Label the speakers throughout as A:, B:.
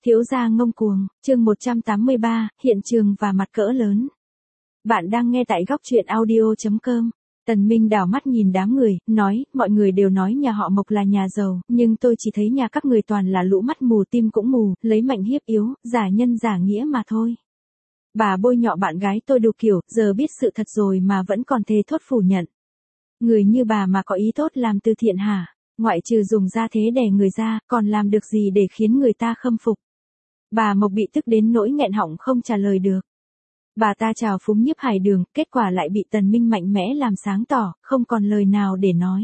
A: Thiếu gia ngông cuồng, chương 183, hiện trường và mặt cỡ lớn. Bạn đang nghe tại góc truyện audio.com. Tần Minh đảo mắt nhìn đám người, nói, mọi người đều nói nhà họ Mộc là nhà giàu, nhưng tôi chỉ thấy nhà các người toàn là lũ mắt mù tim cũng mù, lấy mạnh hiếp yếu, giả nhân giả nghĩa mà thôi. Bà bôi nhọ bạn gái tôi đủ kiểu, giờ biết sự thật rồi mà vẫn còn thề thốt phủ nhận. Người như bà mà có ý tốt làm từ thiện hả? Ngoại trừ dùng ra thế đè người ra, còn làm được gì để khiến người ta khâm phục? Bà Mộc bị tức đến nỗi nghẹn họng không trả lời được. Bà ta chào phúng Nhiếp Hải Đường, kết quả lại bị Tần Minh mạnh mẽ làm sáng tỏ, không còn lời nào để nói.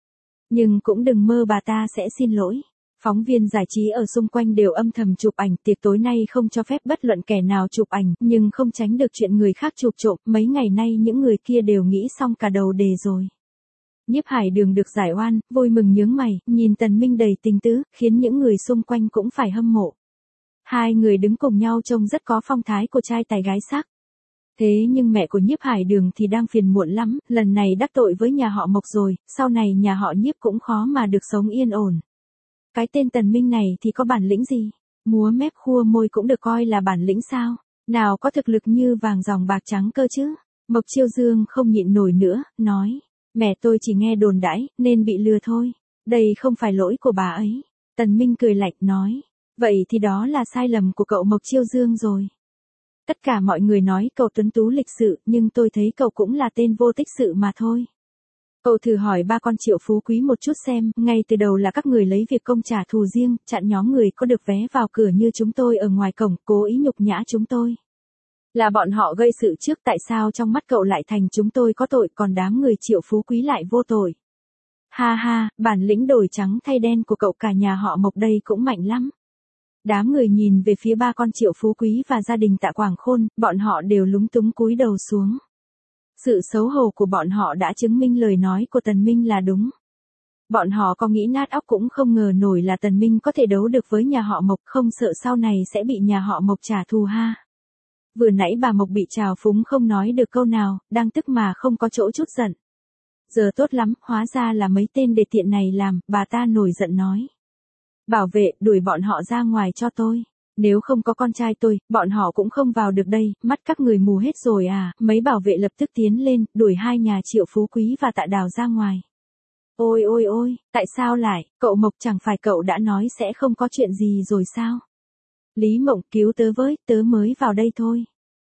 A: Nhưng cũng đừng mơ bà ta sẽ xin lỗi. Phóng viên giải trí ở xung quanh đều âm thầm chụp ảnh, tiệc tối nay không cho phép bất luận kẻ nào chụp ảnh, nhưng không tránh được chuyện người khác chụp trộm, mấy ngày nay những người kia đều nghĩ xong cả đầu đề rồi. Nhiếp Hải Đường được giải oan, vui mừng nhướng mày, nhìn Tần Minh đầy tình tứ, khiến những người xung quanh cũng phải hâm mộ. Hai người đứng cùng nhau trông rất có phong thái của trai tài gái sắc. Thế nhưng mẹ của Nhiếp Hải Đường thì đang phiền muộn lắm, lần này đắc tội với nhà họ Mộc rồi, sau này nhà họ Nhiếp cũng khó mà được sống yên ổn. Cái tên Tần Minh này thì có bản lĩnh gì? Múa mép khua môi cũng được coi là bản lĩnh sao? Nào có thực lực như vàng ròng bạc trắng cơ chứ? Mộc Chiêu Dương không nhịn nổi nữa, nói. Mẹ tôi chỉ nghe đồn đãi, nên bị lừa thôi. Đây không phải lỗi của bà ấy. Tần Minh cười lạnh nói. Vậy thì đó là sai lầm của cậu Mộc Chiêu Dương rồi. Tất cả mọi người nói cậu tuấn tú lịch sự, nhưng tôi thấy cậu cũng là tên vô tích sự mà thôi. Cậu thử hỏi ba con Triệu Phú Quý một chút xem, ngay từ đầu là các người lấy việc công trả thù riêng, chặn nhóm người có được vé vào cửa như chúng tôi ở ngoài cổng, cố ý nhục nhã chúng tôi. Là bọn họ gây sự trước, tại sao trong mắt cậu lại thành chúng tôi có tội, còn đám người Triệu Phú Quý lại vô tội. Ha ha, bản lĩnh đổi trắng thay đen của cậu cả nhà họ Mộc đây cũng mạnh lắm. Đám người nhìn về phía ba con Triệu Phú Quý và gia đình Tạ Quảng Khôn, bọn họ đều lúng túng cúi đầu xuống. Sự xấu hổ của bọn họ đã chứng minh lời nói của Tần Minh là đúng. Bọn họ có nghĩ nát óc cũng không ngờ nổi là Tần Minh có thể đấu được với nhà họ Mộc, không sợ sau này sẽ bị nhà họ Mộc trả thù ha. Vừa nãy bà Mộc bị trào phúng không nói được câu nào, đang tức mà không có chỗ chút giận. Giờ tốt lắm, hóa ra là mấy tên đề tiện này làm, bà ta nổi giận nói. Bảo vệ, đuổi bọn họ ra ngoài cho tôi. Nếu không có con trai tôi, bọn họ cũng không vào được đây, mắt các người mù hết rồi à. Mấy bảo vệ lập tức tiến lên, đuổi hai nhà Triệu Phú Quý và Tạ Đào ra ngoài. Ôi ôi ôi, tại sao lại, cậu Mộc chẳng phải cậu đã nói sẽ không có chuyện gì rồi sao? Lý Mộng, cứu tớ với, tớ mới vào đây thôi.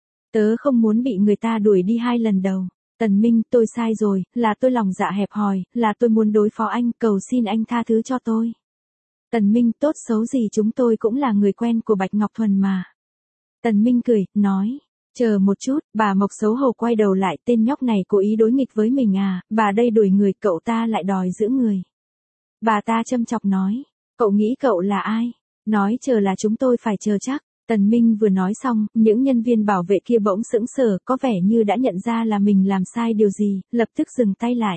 A: Tớ không muốn bị người ta đuổi đi 2 lần đầu. Tần Minh, tôi sai rồi, là tôi lòng dạ hẹp hòi, là tôi muốn đối phó anh, cầu xin anh tha thứ cho tôi. Tần Minh, tốt xấu gì chúng tôi cũng là người quen của Bạch Ngọc Thuần mà. Tần Minh cười, nói, chờ một chút, bà Mộc xấu hổ quay đầu lại, tên nhóc này cố ý đối nghịch với mình à, bà đây đuổi người, cậu ta lại đòi giữ người. Bà ta châm chọc nói, cậu nghĩ cậu là ai? Nói chờ là chúng tôi phải chờ chắc. Tần Minh vừa nói xong, những nhân viên bảo vệ kia bỗng sững sờ, có vẻ như đã nhận ra là mình làm sai điều gì, lập tức dừng tay lại.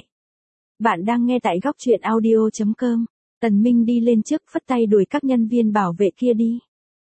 A: Bạn đang nghe tại góc truyện audio.com. Tần Minh đi lên trước phất tay đuổi các nhân viên bảo vệ kia đi.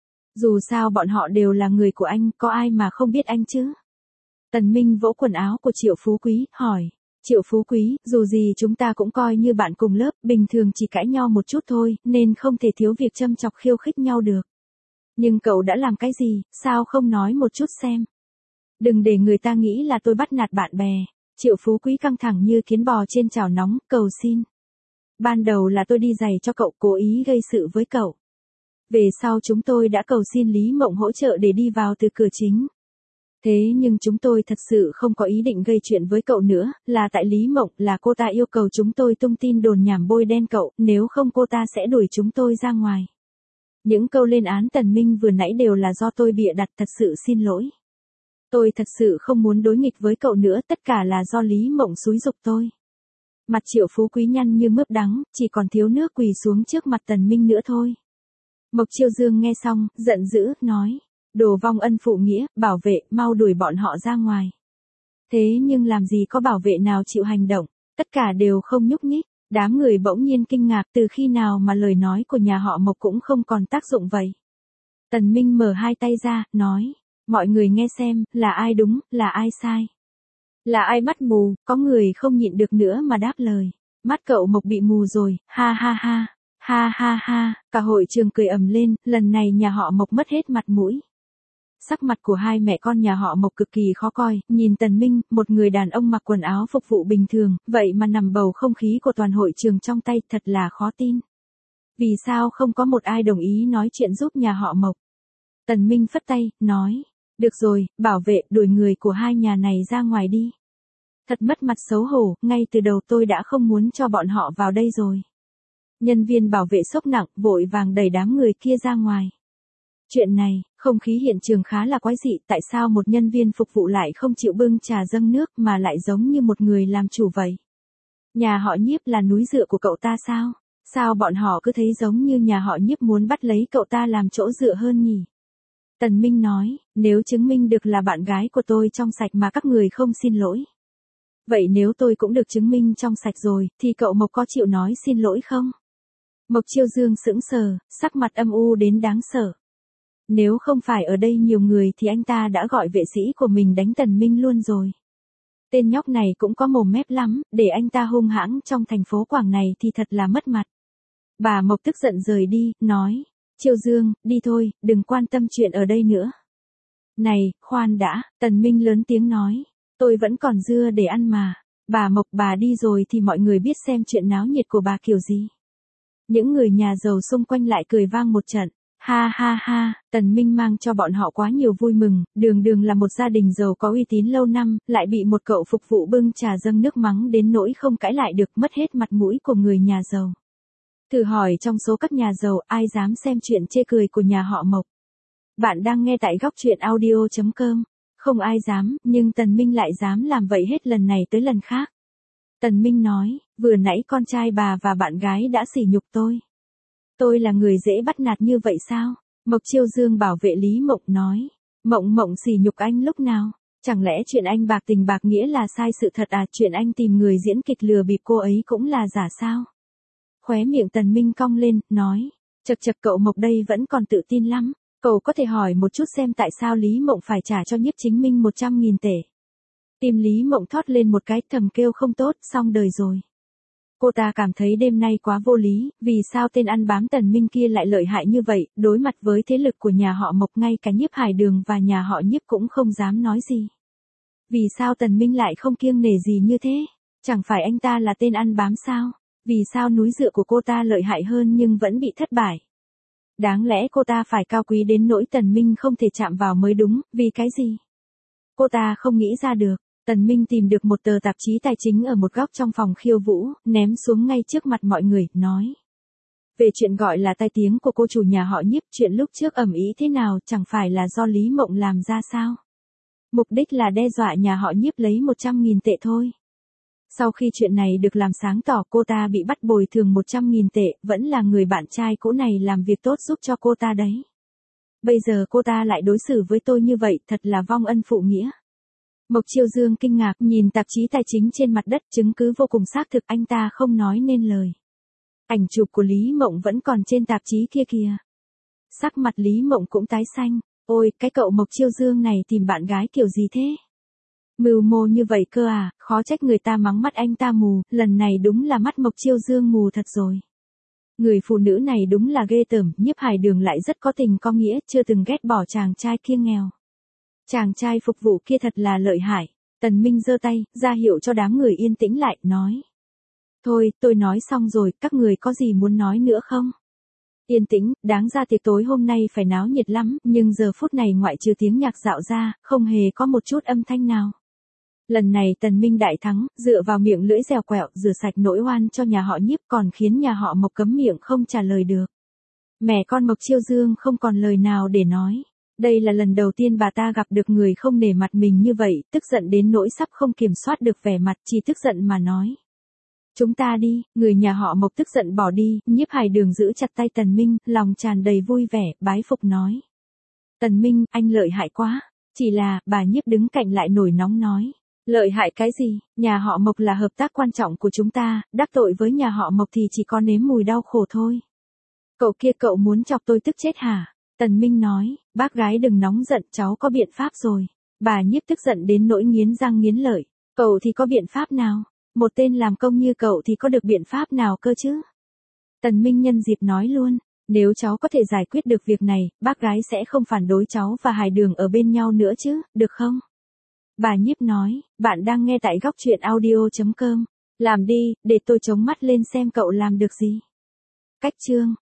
A: Dù sao bọn họ đều là người của anh, có ai mà không biết anh chứ? Tần Minh vỗ quần áo của Triệu Phú Quý, hỏi. Triệu Phú Quý, dù gì chúng ta cũng coi như bạn cùng lớp, bình thường chỉ cãi nhau một chút thôi, nên không thể thiếu việc châm chọc khiêu khích nhau được. Nhưng cậu đã làm cái gì, sao không nói một chút xem? Đừng để người ta nghĩ là tôi bắt nạt bạn bè. Triệu Phú Quý căng thẳng như kiến bò trên chảo nóng, cầu xin. Ban đầu là tôi đi giày cho cậu, cố ý gây sự với cậu. Về sau chúng tôi đã cầu xin Lý Mộng hỗ trợ để đi vào từ cửa chính. Thế nhưng chúng tôi thật sự không có ý định gây chuyện với cậu nữa, là tại Lý Mộng, là cô ta yêu cầu chúng tôi tung tin đồn nhảm bôi đen cậu, nếu không cô ta sẽ đuổi chúng tôi ra ngoài. Những câu lên án Tần Minh vừa nãy đều là do tôi bịa đặt, thật sự xin lỗi. Tôi thật sự không muốn đối nghịch với cậu nữa, tất cả là do Lý Mộng xúi giục tôi. Mặt Triệu Phú Quý nhăn như mướp đắng, chỉ còn thiếu nước quỳ xuống trước mặt Tần Minh nữa thôi. Mộc Chiêu Dương nghe xong, giận dữ, nói. Đồ vong ân phụ nghĩa, bảo vệ, mau đuổi bọn họ ra ngoài. Thế nhưng làm gì có bảo vệ nào chịu hành động, tất cả đều không nhúc nhích. Đám người bỗng nhiên kinh ngạc, từ khi nào mà lời nói của nhà họ Mộc cũng không còn tác dụng vậy. Tần Minh mở hai tay ra, nói. Mọi người nghe xem, là ai đúng, là ai sai. Là ai mắt mù, có người không nhịn được nữa mà đáp lời. Mắt cậu Mộc bị mù rồi, ha ha ha. Ha ha ha, cả hội trường cười ầm lên, lần này nhà họ Mộc mất hết mặt mũi. Sắc mặt của hai mẹ con nhà họ Mộc cực kỳ khó coi, nhìn Tần Minh, một người đàn ông mặc quần áo phục vụ bình thường, vậy mà nằm bầu không khí của toàn hội trường trong tay, thật là khó tin. Vì sao không có một ai đồng ý nói chuyện giúp nhà họ Mộc? Tần Minh phất tay, nói, được rồi, bảo vệ, đuổi người của hai nhà này ra ngoài đi. Thật mất mặt xấu hổ, ngay từ đầu tôi đã không muốn cho bọn họ vào đây rồi. Nhân viên bảo vệ sốc nặng, vội vàng đẩy đám người kia ra ngoài. Chuyện này, không khí hiện trường khá là quái dị, tại sao một nhân viên phục vụ lại không chịu bưng trà dâng nước mà lại giống như một người làm chủ vậy? Nhà họ Nhiếp là núi dựa của cậu ta sao? Sao bọn họ cứ thấy giống như nhà họ Nhiếp muốn bắt lấy cậu ta làm chỗ dựa hơn nhỉ? Tần Minh nói, nếu chứng minh được là bạn gái của tôi trong sạch mà các người không xin lỗi. Vậy nếu tôi cũng được chứng minh trong sạch rồi, thì cậu Mộc có chịu nói xin lỗi không? Mộc Chiêu Dương sững sờ, sắc mặt âm u đến đáng sợ. Nếu không phải ở đây nhiều người thì anh ta đã gọi vệ sĩ của mình đánh Tần Minh luôn rồi. Tên nhóc này cũng có mồm mép lắm, để anh ta hung hãng trong thành phố Quảng này thì thật là mất mặt. Bà Mộc tức giận rời đi, nói, Chiêu Dương, đi thôi, đừng quan tâm chuyện ở đây nữa. Này, khoan đã, Tần Minh lớn tiếng nói, tôi vẫn còn dưa để ăn mà. Bà Mộc bà đi rồi thì mọi người biết xem chuyện náo nhiệt của bà kiểu gì. Những người nhà giàu xung quanh lại cười vang một trận. Ha ha ha, Tần Minh mang cho bọn họ quá nhiều vui mừng, đường đường là một gia đình giàu có uy tín lâu năm, lại bị một cậu phục vụ bưng trà dâng nước mắng đến nỗi không cãi lại được, mất hết mặt mũi của người nhà giàu. Thử hỏi trong số các nhà giàu ai dám xem chuyện chê cười của nhà họ Mộc? Bạn đang nghe tại góc truyện audio.com. Không ai dám, nhưng Tần Minh lại dám làm vậy hết lần này tới lần khác. Tần Minh nói, vừa nãy con trai bà và bạn gái đã sỉ nhục tôi. Tôi là người dễ bắt nạt như vậy sao? Mộc Chiêu Dương bảo vệ Lý Mộng nói. Mộng sỉ nhục anh lúc nào? Chẳng lẽ chuyện anh bạc tình bạc nghĩa là sai sự thật à? Chuyện anh tìm người diễn kịch lừa bịp cô ấy cũng là giả sao? Khóe miệng Tần Minh cong lên, nói. Chật chật, cậu Mộc đây vẫn còn tự tin lắm. Cậu có thể hỏi một chút xem tại sao Lý Mộng phải trả cho Nhiếp Chính Minh 100.000 tệ. Tim Lý Mộng thót lên một cái, thầm kêu không tốt, xong đời rồi. Cô ta cảm thấy đêm nay quá vô lý, vì sao tên ăn bám Tần Minh kia lại lợi hại như vậy, đối mặt với thế lực của nhà họ Mộc ngay cả Nhiếp Hải Đường và nhà họ Nhiếp cũng không dám nói gì. Vì sao Tần Minh lại không kiêng nể gì như thế? Chẳng phải anh ta là tên ăn bám sao? Vì sao núi dựa của cô ta lợi hại hơn nhưng vẫn bị thất bại? Đáng lẽ cô ta phải cao quý đến nỗi Tần Minh không thể chạm vào mới đúng, vì cái gì? Cô ta không nghĩ ra được. Tần Minh tìm được một tờ tạp chí tài chính ở một góc trong phòng khiêu vũ, ném xuống ngay trước mặt mọi người, nói. Về chuyện gọi là tai tiếng của cô chủ nhà họ Nhiếp, chuyện lúc trước ầm ĩ thế nào chẳng phải là do Lý Mộng làm ra sao? Mục đích là đe dọa nhà họ Nhiếp lấy 100.000 tệ thôi. Sau khi chuyện này được làm sáng tỏ, cô ta bị bắt bồi thường 100.000 tệ, vẫn là người bạn trai cũ này làm việc tốt giúp cho cô ta đấy. Bây giờ cô ta lại đối xử với tôi như vậy, thật là vong ân phụ nghĩa. Mộc Chiêu Dương kinh ngạc nhìn tạp chí tài chính trên mặt đất, chứng cứ vô cùng xác thực, anh ta không nói nên lời. Ảnh chụp của Lý Mộng vẫn còn trên tạp chí kia kìa. Sắc mặt Lý Mộng cũng tái xanh, ôi, cái cậu Mộc Chiêu Dương này tìm bạn gái kiểu gì thế? Mưu mô như vậy cơ à, khó trách người ta mắng mắt anh ta mù, lần này đúng là mắt Mộc Chiêu Dương mù thật rồi. Người phụ nữ này đúng là ghê tởm, Nhiếp Hải Đường lại rất có tình có nghĩa, chưa từng ghét bỏ chàng trai kia nghèo. Chàng trai phục vụ kia thật là lợi hại. Tần Minh giơ tay, ra hiệu cho đám người yên tĩnh lại, nói. Thôi, tôi nói xong rồi, các người có gì muốn nói nữa không? Yên tĩnh, đáng ra tiệc tối hôm nay phải náo nhiệt lắm, nhưng giờ phút này ngoại trừ tiếng nhạc dạo ra, không hề có một chút âm thanh nào. Lần này Tần Minh đại thắng, dựa vào miệng lưỡi dẻo quẹo, rửa sạch nỗi oan cho nhà họ Nhiếp, còn khiến nhà họ Mộc cấm miệng không trả lời được. Mẹ con Mộc Chiêu Dương không còn lời nào để nói. Đây là lần đầu tiên bà ta gặp được người không nể mặt mình như vậy, tức giận đến nỗi sắp không kiểm soát được vẻ mặt, chỉ tức giận mà nói. Chúng ta đi, người nhà họ Mộc tức giận bỏ đi, Nhiếp Hải Đường giữ chặt tay Tần Minh, lòng tràn đầy vui vẻ, bái phục nói. Tần Minh, anh lợi hại quá. Chỉ là, bà Nhiếp đứng cạnh lại nổi nóng nói. Lợi hại cái gì, nhà họ Mộc là hợp tác quan trọng của chúng ta, đắc tội với nhà họ Mộc thì chỉ có nếm mùi đau khổ thôi. Cậu kia cậu muốn chọc tôi tức chết hả? Tần Minh nói, bác gái đừng nóng giận, cháu có biện pháp rồi. Bà Nhiếp tức giận đến nỗi nghiến răng nghiến lợi. Cậu thì có biện pháp nào? Một tên làm công như cậu thì có được biện pháp nào cơ chứ? Tần Minh nhân dịp nói luôn, nếu cháu có thể giải quyết được việc này, bác gái sẽ không phản đối cháu và Hải Đường ở bên nhau nữa chứ, được không? Bà Nhiếp nói, bạn đang nghe tại góc truyện audio.com. Làm đi, để tôi chống mắt lên xem cậu làm được gì. Cách chương